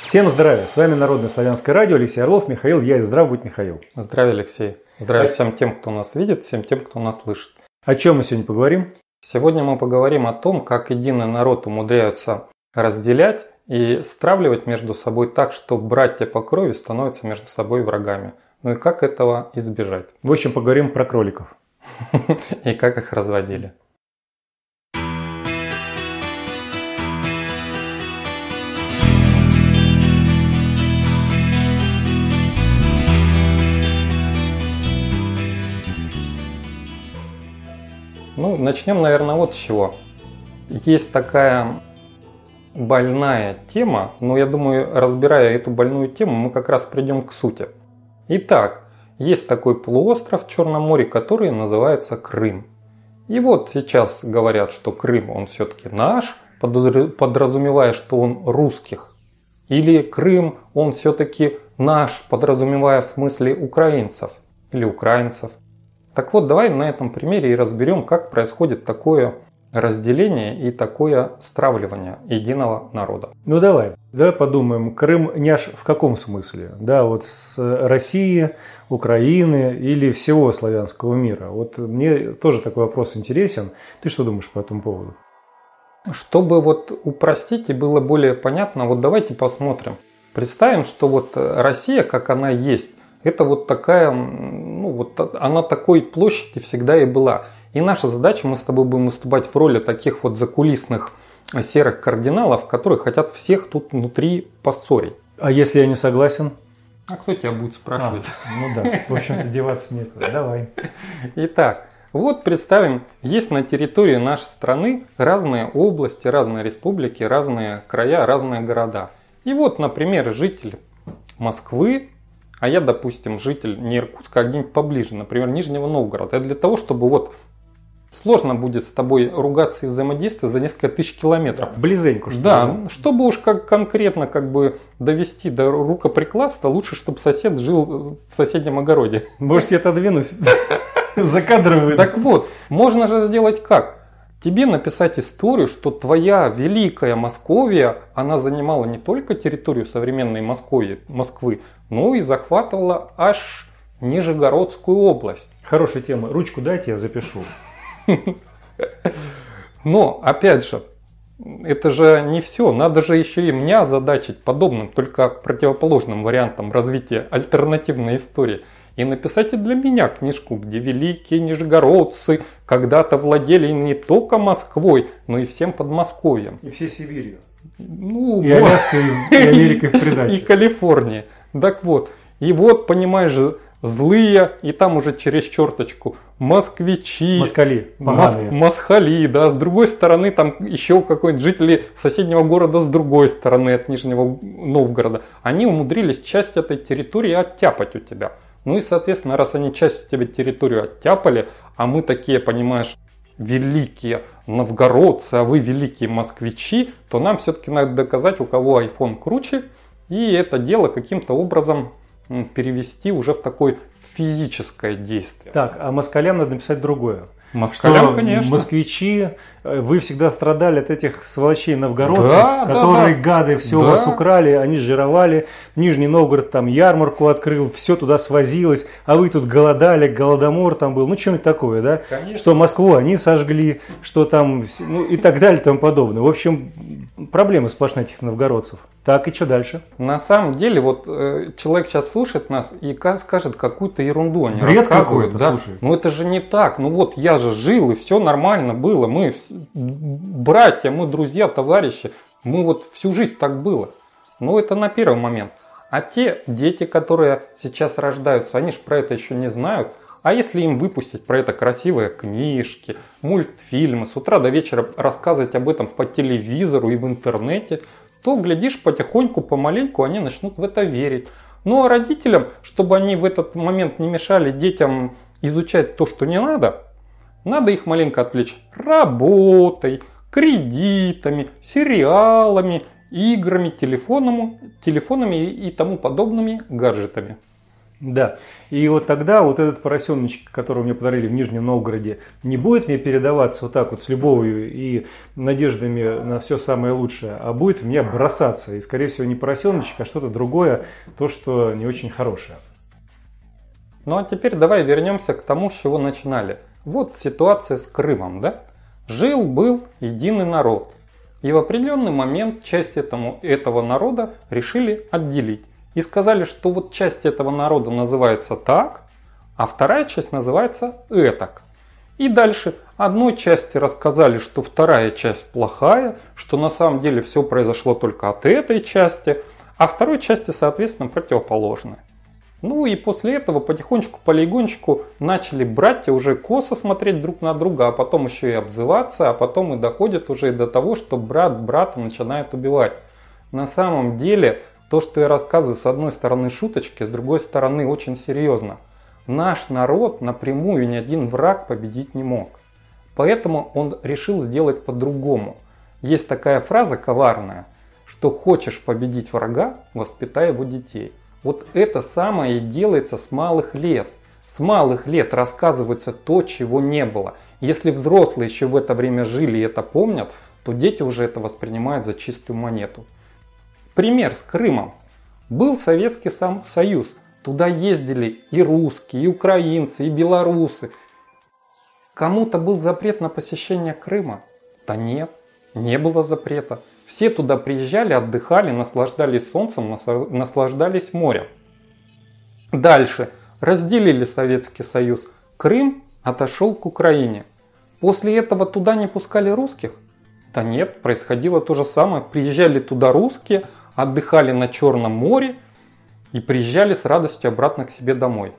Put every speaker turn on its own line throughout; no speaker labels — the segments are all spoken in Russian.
Всем здравия! С вами Народное славянское радио, Алексей Орлов, Михаил, я и здрав будь Михаил.
Здравия, Алексей. Здравия всем тем, кто нас видит, всем тем, кто нас слышит.
О чем мы сегодня поговорим?
Сегодня мы поговорим о том, как единый народ умудряются разделять и стравливать между собой так, что братья по крови становятся между собой врагами. Ну и как этого избежать.
В общем, поговорим про кроликов.
И как их разводили. Ну, начнем, наверное, вот с чего. Есть такая больная тема, но я думаю, разбирая эту больную тему, мы как раз придем к сути. Итак, есть такой полуостров в Черном море, который называется Крым. И вот сейчас говорят, что Крым, он все-таки наш, подразумевая, что он русских. Или Крым, он все-таки наш, подразумевая в смысле украинцев или украинцев. Так вот, давай на этом примере и разберем, как происходит такое разделение и такое стравливание единого народа.
Ну давай подумаем, Крым няш в каком смысле? Да, вот с России, Украины или всего славянского мира? Вот мне тоже такой вопрос интересен. Ты что думаешь по этому поводу?
Чтобы вот упростить и было более понятно, вот давайте посмотрим. Представим, что вот Россия, как она есть, это вот такая, ну вот она такой площади всегда и была. И наша задача, мы с тобой будем выступать в роли таких вот закулисных серых кардиналов, которые хотят всех тут внутри поссорить.
А если я не согласен?
А кто тебя будет спрашивать?
Ну да, в общем-то деваться некуда. Давай.
Итак, вот представим, есть на территории нашей страны разные области, разные республики, разные края, разные города. И вот, например, житель Москвы, а я, допустим, житель не Иркутска, а где-нибудь поближе, например, Нижнего Новгорода. И для того, чтобы вот сложно будет с тобой ругаться и взаимодействовать за несколько тысяч километров.
Да, близенько.
Чтобы уж как конкретно как бы довести до рукоприкладства, лучше, чтобы сосед жил в соседнем огороде.
Может, я отодвинусь? За кадром выйду.
Так вот, можно же сделать как? Тебе написать историю, что твоя великая Московия, она занимала не только территорию современной Москвы, но и захватывала аж Нижегородскую область.
Хорошая тема. Ручку дайте, я запишу.
Но, опять же, это же не все. Надо же еще и меня озадачить подобным, только противоположным вариантом развития альтернативной истории. И написать и для меня книжку, где великие нижегородцы когда-то владели не только Москвой, но и всем Подмосковьем.
И всей Сибирью.
Ну,
и Аляской, и Америкой в придачу.
И Калифорнией. Так вот. И вот, понимаешь, злые, и там уже через черточку, москвичи.
Москали.
Москали, да. С другой стороны, там еще какой-нибудь жители соседнего города с другой стороны от Нижнего Новгорода. Они умудрились часть этой территории оттяпать у тебя. Ну и, соответственно, раз они часть у тебя территорию оттяпали, а мы такие, понимаешь, великие новгородцы, а вы великие москвичи, то нам все-таки надо доказать, у кого iPhone круче, и это дело каким-то образом перевести уже в такое физическое действие.
Так, а москалям надо написать другое.
Москалям, конечно.
Москвичи, вы всегда страдали от этих сволочей новгородцев, которые гады все у вас украли, они жировали. Нижний Новгород там ярмарку открыл, все туда свозилось, а вы тут голодали, голодомор там был, ну что-нибудь такое, да?
Конечно.
Что Москву они сожгли, что там, ну и так далее и тому подобное. В общем, проблемы сплошные этих новгородцев. Так, и что дальше?
На самом деле, вот человек сейчас слушает нас и скажет какую-то ерунду, они
бред
рассказывают.
Да?
Ну это же не так, ну вот я же жил и все нормально было, мы братья, мы друзья, товарищи, мы вот всю жизнь так было. Ну это на первый момент. А те дети, которые сейчас рождаются, они же про это еще не знают. А если им выпустить про это красивые книжки, мультфильмы, с утра до вечера рассказывать об этом по телевизору и в интернете, то, глядишь, потихоньку, помаленьку они начнут в это верить. Ну а родителям, чтобы они в этот момент не мешали детям изучать то, что не надо их маленько отвлечь работой, кредитами, сериалами, играми, телефонами и тому подобными гаджетами.
Да, и вот тогда вот этот поросеночек, который мне подарили в Нижнем Новгороде, не будет мне передаваться вот так вот с любовью и надеждами на все самое лучшее, а будет в меня бросаться. И, скорее всего, не поросеночек, а что-то другое, то, что не очень хорошее.
Ну а теперь давай вернемся к тому, с чего начинали. Вот ситуация с Крымом, да? Жил-был единый народ. И в определенный момент часть этого народа решили отделить. И сказали, что вот часть этого народа называется так, а вторая часть называется этак. И дальше одной части рассказали, что вторая часть плохая, что на самом деле все произошло только от этой части, а второй части, соответственно, противоположное. Ну и после этого потихонечку, полигончику начали братья уже косо смотреть друг на друга, а потом еще и обзываться, а потом и доходит уже и до того, что брат брата начинает убивать. На самом деле, то, что я рассказываю, с одной стороны шуточки, с другой стороны очень серьезно. Наш народ напрямую ни один враг победить не мог. Поэтому он решил сделать по-другому. Есть такая фраза коварная, что хочешь победить врага, воспитай его детей. Вот это самое и делается с малых лет. С малых лет рассказывается то, чего не было. Если взрослые еще в это время жили и это помнят, то дети уже это воспринимают за чистую монету. Пример с Крымом. Был Советский Союз. Туда ездили и русские, и украинцы, и белорусы. Кому-то был запрет на посещение Крыма? Да нет, не было запрета. Все туда приезжали, отдыхали, наслаждались солнцем, наслаждались морем. Дальше. Разделили Советский Союз. Крым отошел к Украине. После этого туда не пускали русских? Да нет, происходило то же самое. Приезжали туда русские, отдыхали на Черном море и приезжали с радостью обратно к себе домой.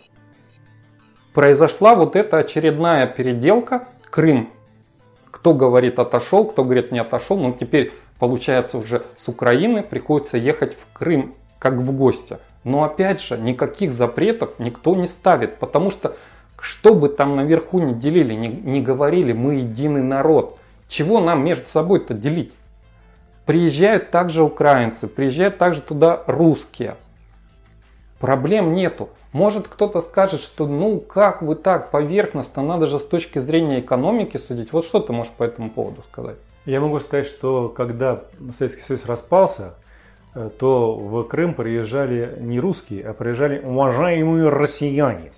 Произошла вот эта очередная переделка. Крым, кто говорит отошел, кто говорит не отошел, но теперь получается уже с Украины приходится ехать в Крым как в гости. Но опять же, никаких запретов никто не ставит, потому что что бы там наверху не делили, не говорили, мы единый народ. Чего нам между собой-то делить? Приезжают также украинцы, приезжают также туда русские. Проблем нету. Может кто-то скажет, что ну как вы так поверхностно, надо же с точки зрения экономики судить. Вот что ты можешь по этому поводу сказать?
Я могу сказать, что когда Советский Союз распался, то в Крым приезжали не русские, а приезжали уважаемые россияне.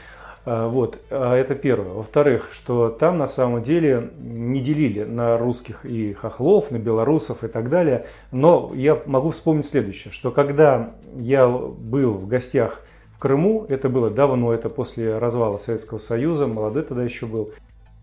Вот, это первое. Во-вторых, что там на самом деле не делили на русских и хохлов, на белорусов и так далее. Но я могу вспомнить следующее, что когда я был в гостях в Крыму, это было давно, это после развала Советского Союза, молодой тогда еще был.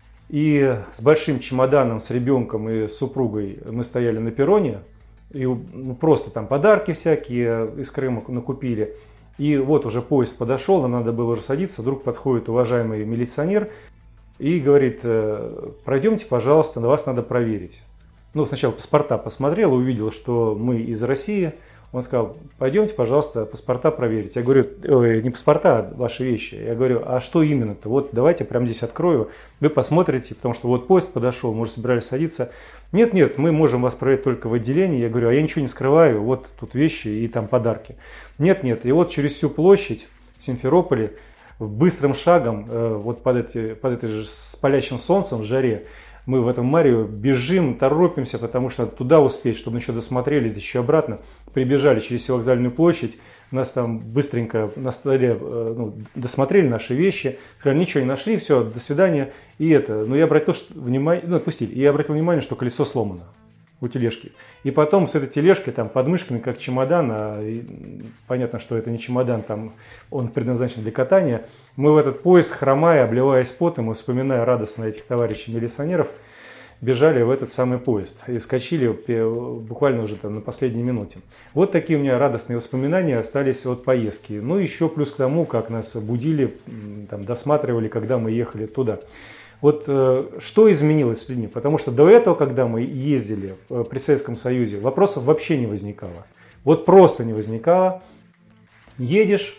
И с большим чемоданом, с ребенком и с супругой мы стояли на перроне, и просто там подарки всякие из Крыма накупили. И вот уже поезд подошел, нам надо было уже садиться, вдруг подходит уважаемый милиционер и говорит: пройдемте, пожалуйста, на вас надо проверить. Ну, сначала паспорта посмотрел, увидел, что мы из России. Он сказал: пойдемте, пожалуйста, паспорта проверить. Я говорю: не паспорта, а ваши вещи. Я говорю: а что именно-то? Вот давайте прямо здесь открою, вы посмотрите, потому что вот поезд подошел, мы уже собирались садиться. Нет, мы можем вас проверить только в отделении. Я говорю: а я ничего не скрываю, вот тут вещи и там подарки. Нет, и вот через всю площадь в Симферополе быстрым шагом, вот под этой же с палящим солнцем в жаре, мы в этом Марио бежим, торопимся, потому что надо туда успеть, чтобы еще досмотрели, еще обратно. Прибежали через всю вокзальную площадь, нас там быстренько на столе досмотрели наши вещи, сказали: ничего не нашли, все, до свидания. Но я обратил внимание, отпустили, и я обратил внимание, что колесо сломано у тележки. И потом с этой тележкой там под мышками, как чемодан, понятно, что это не чемодан, там он предназначен для катания. Мы в этот поезд, хромая, обливаясь потом и вспоминая радостно этих товарищей милиционеров, бежали в этот самый поезд и вскочили буквально уже там на последней минуте. Вот такие у меня радостные воспоминания остались от поездки. Ну, еще плюс к тому, как нас будили, там, досматривали, когда мы ехали туда. Вот что изменилось с людьми? Потому что до этого, когда мы ездили при Советском Союзе, вопросов вообще не возникало. Вот просто не возникало. Едешь,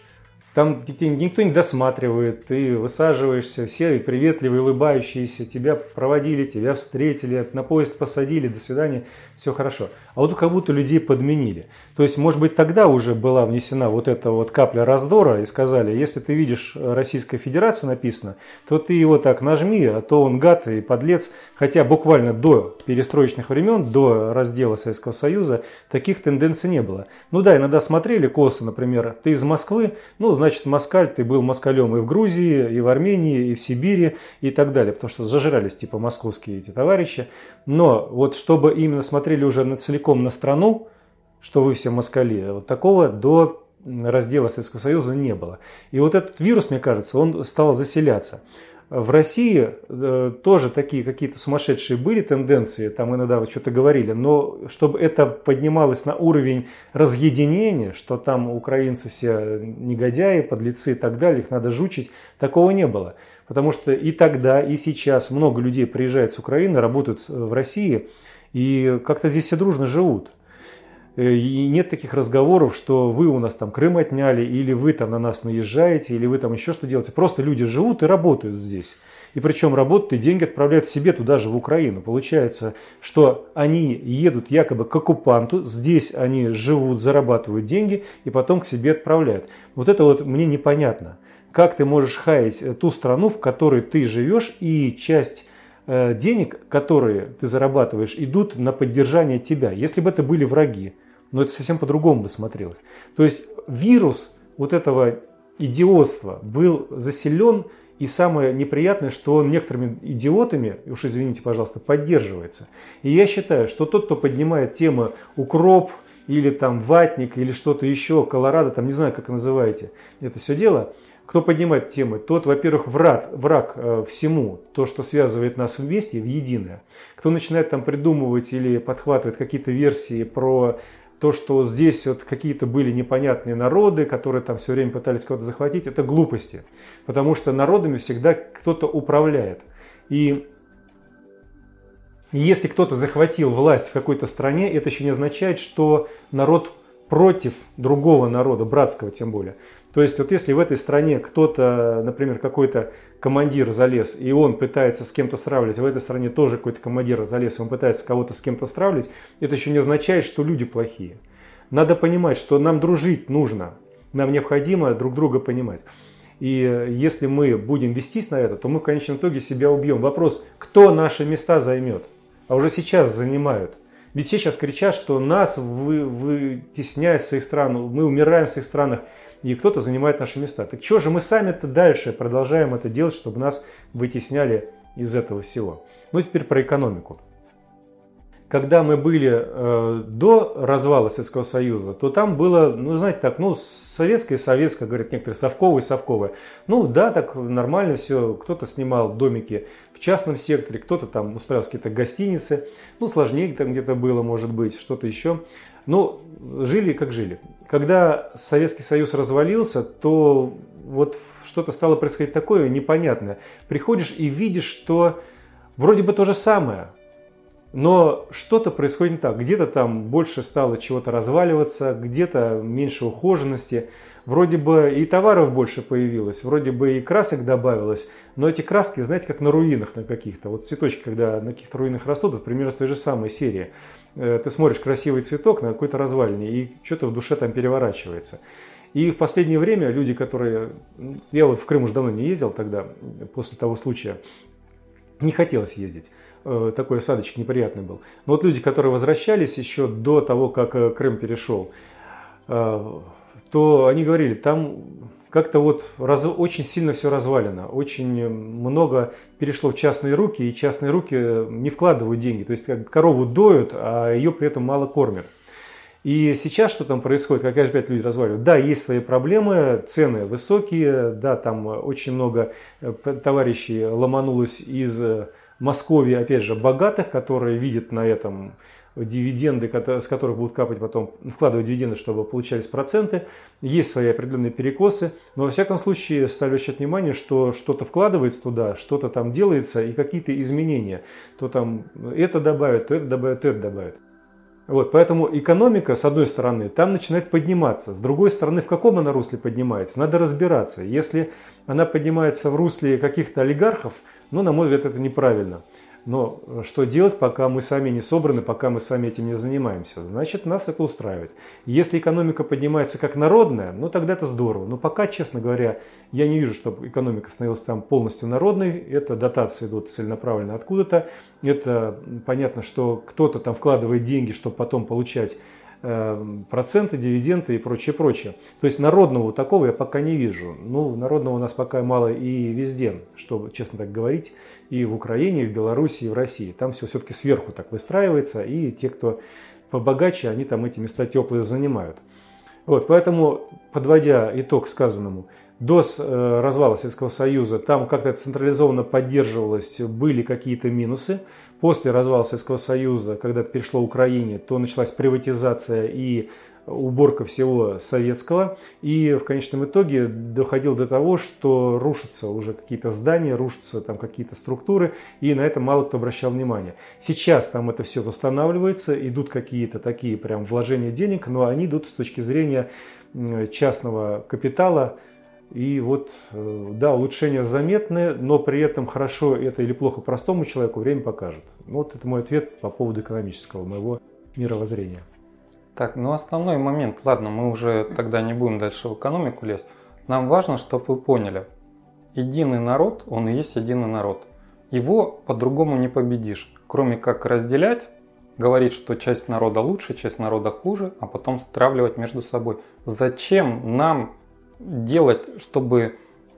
Там никто не досматривает, ты высаживаешься, все приветливые, улыбающиеся, тебя проводили, тебя встретили, на поезд посадили, до свидания, все хорошо. А вот как будто людей подменили. То есть, может быть, тогда уже была внесена вот эта вот капля раздора и сказали, если ты видишь Российская Федерация написано, то ты его так нажми, а то он гад и подлец. Хотя буквально до перестроечных времен, до раздела Советского Союза, таких тенденций не было. Ну да, иногда смотрели косо, например, ты из Москвы, ну, значит, москаль, ты был москалем и в Грузии, и в Армении, и в Сибири, и так далее, потому что зажирались типа московские эти товарищи. Но вот чтобы именно смотрели уже целиком на страну, что вы все москали, вот такого до раздела Советского Союза не было. И вот этот вирус, мне кажется, он стал заселяться. В России тоже такие какие-то сумасшедшие были тенденции, там иногда вот что-то говорили, но чтобы это поднималось на уровень разъединения, что там украинцы все негодяи, подлецы и так далее, их надо жучить, такого не было. Потому что и тогда, и сейчас много людей приезжают с Украины, работают в России, и как-то здесь все дружно живут. И нет таких разговоров, что вы у нас там Крым отняли, или вы там на нас наезжаете, или вы там еще что делаете. Просто люди живут и работают здесь. И причем работают и деньги отправляют себе туда же, в Украину. Получается, что они едут якобы к оккупанту, здесь они живут, зарабатывают деньги и потом к себе отправляют. Вот это вот мне непонятно. Как ты можешь хаять ту страну, в которой ты живешь, и часть денег, которые ты зарабатываешь, идут на поддержание тебя. Если бы это были враги, но это совсем по-другому бы смотрелось. То есть вирус вот этого идиотства был заселен, и самое неприятное, что он некоторыми идиотами, уж извините, пожалуйста, поддерживается. И я считаю, что тот, кто поднимает тему укроп, или там ватник, или что-то еще, Колорадо, там не знаю, как называете это все дело, кто поднимает темы, тот, во-первых, враг всему, то, что связывает нас вместе, в единое. Кто начинает там придумывать или подхватывает какие-то версии про то, что здесь вот какие-то были непонятные народы, которые там все время пытались кого-то захватить, это глупости. Потому что народами всегда кто-то управляет. И если кто-то захватил власть в какой-то стране, это еще не означает, что народ против другого народа, братского тем более. То есть вот если в этой стране кто-то, например, какой-то командир залез, и он пытается с кем-то стравливать, в этой стране тоже какой-то командир залез, и он пытается кого-то с кем-то стравливать, это еще не означает, что люди плохие. Надо понимать, что нам дружить нужно, нам необходимо друг друга понимать. И если мы будем вестись на это, то мы в конечном итоге себя убьем. Вопрос, кто наши места займет? А уже сейчас занимают. Ведь все сейчас кричат, что нас вытесняют в своих странах, мы умираем в своих странах, и кто-то занимает наши места. Так что же мы сами-то дальше продолжаем это делать, чтобы нас вытесняли из этого всего? Ну, теперь про экономику. Когда мы были до развала Советского Союза, то там было, ну, знаете, так, ну, советское, говорят некоторые, совковое. Ну, да, так нормально все. Кто-то снимал домики в частном секторе, кто-то там устраивал какие-то гостиницы. Ну, сложнее там где-то было, может быть, что-то еще. Ну, жили как жили. Когда Советский Союз развалился, то вот что-то стало происходить такое непонятное. Приходишь и видишь, что вроде бы то же самое, но что-то происходит не так. Где-то там больше стало чего-то разваливаться, где-то меньше ухоженности. Вроде бы и товаров больше появилось, вроде бы и красок добавилось, но эти краски, знаете, как на руинах на каких-то. Вот цветочки, когда на каких-то руинах растут, вот примерно с той же самой серии. Ты смотришь красивый цветок на какой-то развалине, и что-то в душе там переворачивается. И в последнее время люди, которые... Я вот в Крым уже давно не ездил тогда, после того случая, не хотелось ездить. Такой осадочек неприятный был. Но вот люди, которые возвращались еще до того, как Крым перешел, то они говорили, там как-то вот очень сильно все развалено, очень много перешло в частные руки, и частные руки не вкладывают деньги. То есть как корову доют, а ее при этом мало кормят. И сейчас что там происходит, как опять люди разваливают? Да, есть свои проблемы, цены высокие, да, там очень много товарищей ломанулось из Москвы, опять же, богатых, которые видят на этом дивиденды, с которых будут капать потом, вкладывать дивиденды, чтобы получались проценты. Есть свои определенные перекосы, но во всяком случае стали обращать внимание, что что-то вкладывается туда, что-то там делается и какие-то изменения. То там это добавят, то это добавят, то это добавят. Вот, поэтому экономика, с одной стороны, там начинает подниматься. С другой стороны, в каком она русле поднимается, надо разбираться. Если она поднимается в русле каких-то олигархов, ну, на мой взгляд, это неправильно. Но что делать, пока мы сами не собраны, пока мы сами этим не занимаемся? Значит, нас это устраивает. Если экономика поднимается как народная, ну тогда это здорово. Но пока, честно говоря, я не вижу, чтобы экономика становилась там полностью народной. Это дотации идут целенаправленно откуда-то. Это понятно, что кто-то там вкладывает деньги, чтобы потом получать проценты, дивиденды и прочее, прочее. То есть народного такого я пока не вижу. Ну, народного у нас пока мало и везде, чтобы, честно так говорить, и в Украине, и в Беларуси, и в России. Там все-таки сверху так выстраивается, и те, кто побогаче, они там эти места теплые занимают. Вот, поэтому, подводя итог сказанному, до развала Советского Союза там как-то централизованно поддерживалось, были какие-то минусы. После развала Советского Союза, когда это перешло к Украине, то началась приватизация и уборка всего советского. И в конечном итоге доходило до того, что рушатся уже какие-то здания, рушатся там какие-то структуры, и на это мало кто обращал внимание. Сейчас там это все восстанавливается, идут какие-то такие прям вложения денег, но они идут с точки зрения частного капитала. И вот, да, улучшения заметны, но при этом хорошо это или плохо простому человеку время покажет. Вот это мой ответ по поводу экономического моего мировоззрения.
Так, ну основной момент, ладно, мы уже тогда не будем дальше в экономику лезть. Нам важно, чтобы вы поняли, единый народ, он и есть единый народ. Его по-другому не победишь, кроме как разделять, говорить, что часть народа лучше, часть народа хуже, а потом стравливать между собой. Зачем нам делать, чтобы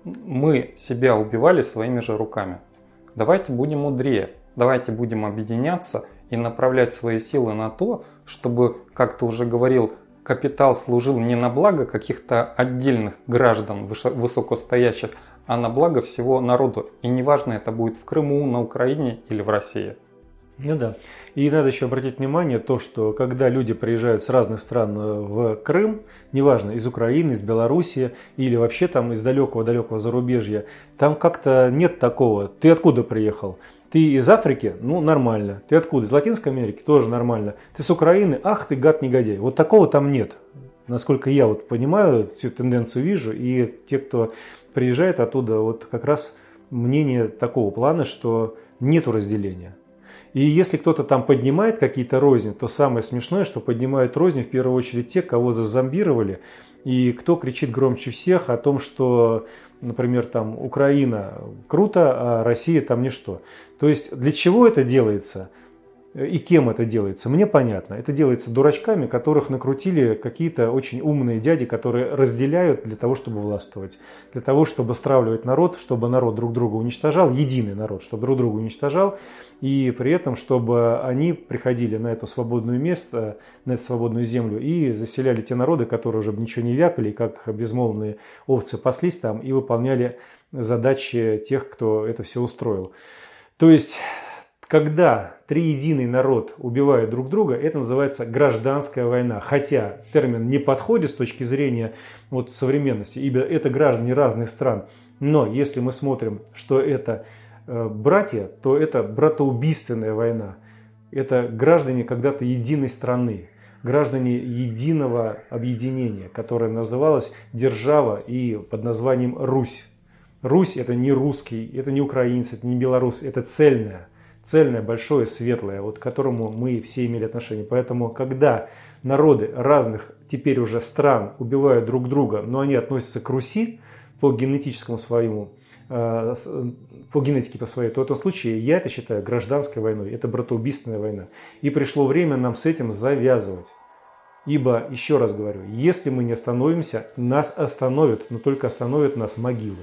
мы себя убивали своими же руками? Давайте будем мудрее, давайте будем объединяться и направлять свои силы на то, чтобы, как ты уже говорил, капитал служил не на благо каких-то отдельных граждан высокостоящих, а на благо всего народу. И неважно, это будет в Крыму, на Украине или в России.
Ну да. И надо еще обратить внимание то, что когда люди приезжают с разных стран в Крым, неважно, из Украины, из Белоруссии или вообще там из далекого-далекого зарубежья, там как-то нет такого. Ты откуда приехал? Ты из Африки? Ну, нормально. Ты откуда? Из Латинской Америки? Тоже нормально. Ты с Украины? Ах ты гад-негодяй. Вот такого там нет. Насколько я вот понимаю, всю тенденцию вижу, и те, кто приезжает оттуда, вот как раз мнение такого плана, что нету разделения. И если кто-то там поднимает какие-то розни, то самое смешное, что поднимают розни в первую очередь те, кого зазомбировали, и кто кричит громче всех о том, что, например, там Украина круто, а Россия там ничто. То есть для чего это делается и кем это делается, мне понятно. Это делается дурачками, которых накрутили какие-то очень умные дяди, которые разделяют для того, чтобы властвовать, для того, чтобы стравливать народ, чтобы народ друг друга уничтожал, единый народ, чтобы друг друга уничтожал, и при этом, чтобы они приходили на это свободное место, на эту свободную землю и заселяли те народы, которые уже ничего не вякали, как безмолвные овцы паслись там и выполняли задачи тех, кто это все устроил. То есть, когда триединый народ убивает друг друга, это называется гражданская война. Хотя термин не подходит с точки зрения вот современности, ибо это граждане разных стран. Но если мы смотрим, что это братья, то это братоубийственная война. Это граждане когда-то единой страны, граждане единого объединения, которое называлось держава и под названием Русь. Русь это не русский, это не украинец, это не белорус, это цельное, большое, светлое, вот к которому мы все имели отношение. Поэтому, когда народы разных теперь уже стран убивают друг друга, но они относятся к Руси по генетическому своему, по генетике по своей, то в этом случае я это считаю гражданской войной, это братоубийственная война. И пришло время нам с этим завязывать. Ибо, еще раз говорю, если мы не остановимся, нас остановят, но только остановят нас могилы.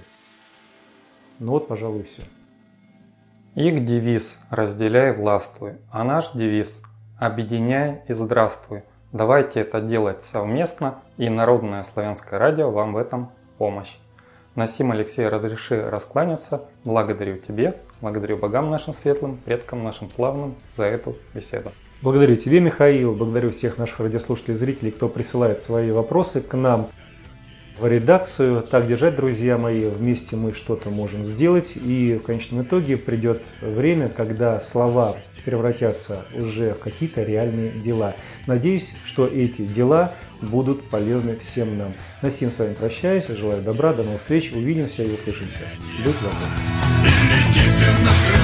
Ну вот, пожалуй, все.
Их девиз «Разделяй, властвуй», а наш девиз «Объединяй и здравствуй». Давайте это делать совместно, и Народное славянское радио вам в этом помощь. Насим, Алексей, разреши раскланяться. Благодарю тебе, благодарю богам нашим светлым, предкам нашим славным за эту беседу.
Благодарю тебя, Михаил, благодарю всех наших радиослушателей и зрителей, кто присылает свои вопросы к нам. в редакцию. Так держать, друзья мои, вместе мы что-то можем сделать. И в конечном итоге придет время, когда слова превратятся уже в какие-то реальные дела. Надеюсь, что эти дела будут полезны всем нам. На сим с вами прощаюсь, желаю добра, до новых встреч, увидимся и услышимся. Будь здоров!